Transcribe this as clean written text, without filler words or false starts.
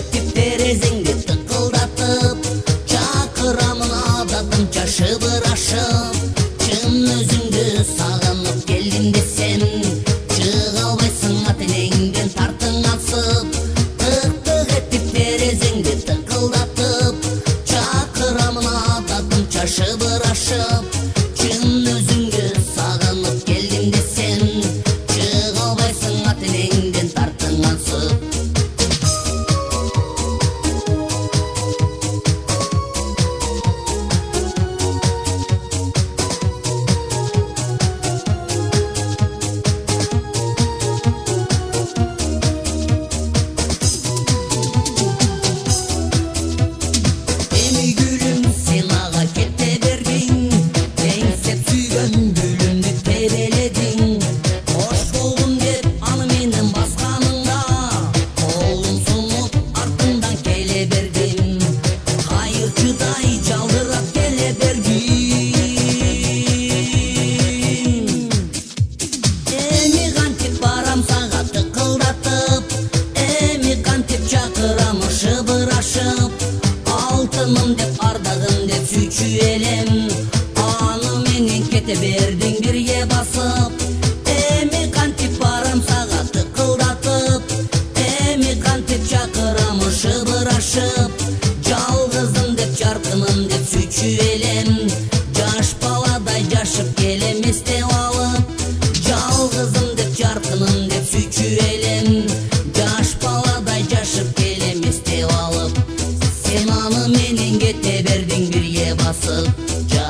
этип терезеңди тыкылдатып, чакырамын адатымча шыбырашып. Чын өзүңдү сагынып келдим десем, чыга албайсың ат энеңден тартың алсып. Тык-тык этип терезеңди тыкылдатып, чакырамын адатымча шыбырашып. Чын өзүңдү сагынып келдим десем, чыга албайсың ат энеңден тартың алсып. Эми гүлүм сен ага кете бердиң, деңсеп сүйгөн гүлүмдү тебеледиң. Кош болгун деп аны менен басканыңда, колум сунуп артыңдан келе бердим. Кайырчыдай жалдырап келе бердим. Эми кантип барам сага тыкылдатып, эми кантип чакырам шыбырашып. Алтыным деп ардагым деп сүйчү элем, аны менен кете бердиң бирге басып. Эми кантип барам сага тыкылдатып, эми кантип чакырам шыбырашып. Жалгызым деп жаркыным деп сүйчү элем, жаш баладай жашып келем эстеп алып. Жалгызым деп жаркыным деп сүйчү элем, жаш баладай жашып келем эстеп алып. Сен аны менен кете бердиң бирге басып.